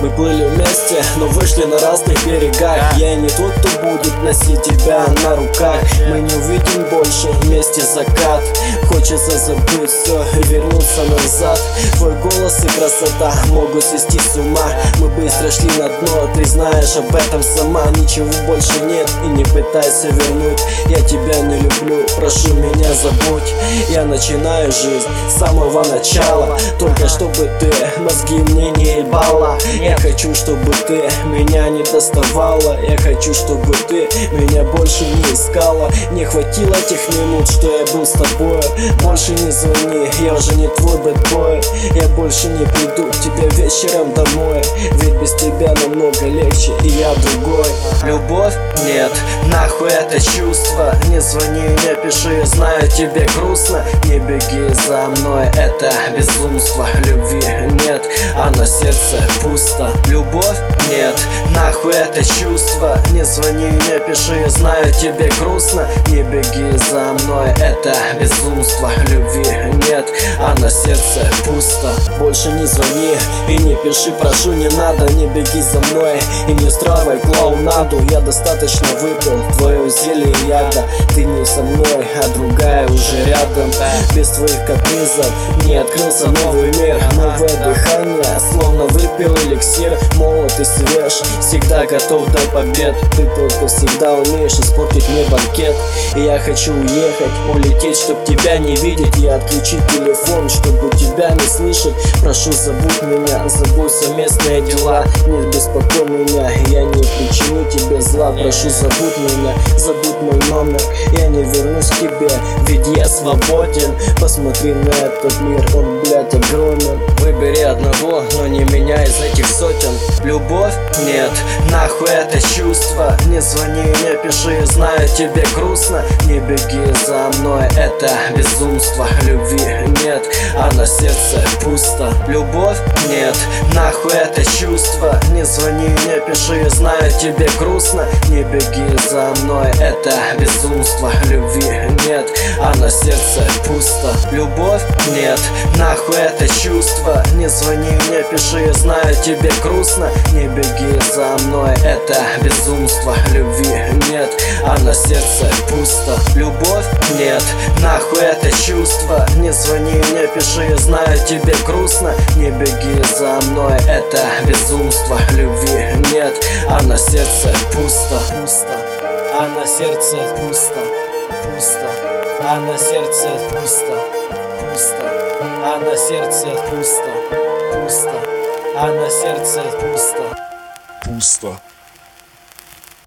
Мы плыли вместе, но вышли на разных берегах. Я не тот, кто будет носить тебя на руках. Мы не увидим больше вместе закат. Хочется забыть все и вернуться назад. Твой голос и красота могут свести с ума. Мы быстро шли на дно, ты знаешь об этом сама. Ничего больше нет и не пытайся вернуть. Я тебя не люблю, прошу меня забудь. Я начинаю жизнь с самого начала, только чтобы ты мозги мне не ебала. Я хочу, чтобы ты меня не доставала. Я хочу, чтобы ты меня больше не искала. Не хватило тех минут, что я был с тобой. Больше не звони, я уже не твой бэтбой. Я больше не приду к тебе вечером домой, ведь без тебя намного легче, и я другой. Любовь? Нет, нахуй это чувство. Не звони, не пиши, знаю тебе грустно. Не беги за мной, это безумство. Любви нет, а на сердце пусто. Любовь? Нет, нахуй это чувство. Не звони, не пиши, знаю тебе грустно. Не беги за мной, это безумство. Любви нет, а на сердце пусто. Больше не звони и не пиши, прошу, не надо. Не беги за мной и не устраивай клоунаду. Я достаточно выпил твое зелье яда. Ты не со мной, а другая уже рядом. Без твоих капризов мне открылся новый мир. Новое дыхание, словно выпил эликсир. Молод и свеж, всегда готов до побед. Ты только всегда умеешь испортить мне банкет. И я хочу уехать, улететь, чтоб тебя не видеть. И отключить телефон, чтобы тебя не слышать. Прошу, забудь меня, забудь совместные дела. Не беспокой меня, я не причиню тебе зла. Прошу, забудь меня, забудь мой номер. Я не вернусь к тебе, ведь я свободен. Посмотри на этот мир, он, блядь, огромен. Выбери одного, но не меня из этих сотен. Любовь? Нет, нахуй это чувство. Не звони, не пиши, знаю тебе грустно. Не беги за мной, это безумство. Любви нет, а на сердце пусто. Любовь? Нет, нахуй это чувство. Не звони, не пиши, знаю тебе грустно. Не беги за мной, это безумство. Любви нет, а на сердце пусто. Любовь? Нет, нахуй это чувство. Не звони, не пиши, знаю тебе грустно. Не беги за мной, это безумство. Любви нет, а на сердце пусто. Любовь? Нет, нахуй это чувство. Не звони, не пиши, знаю тебе грустно. Не беги за мной, это безумство. Любви нет, а на сердце пусто. А на сердце пусто. А на сердце пусто. А на сердце пусто. А на сердце пусто.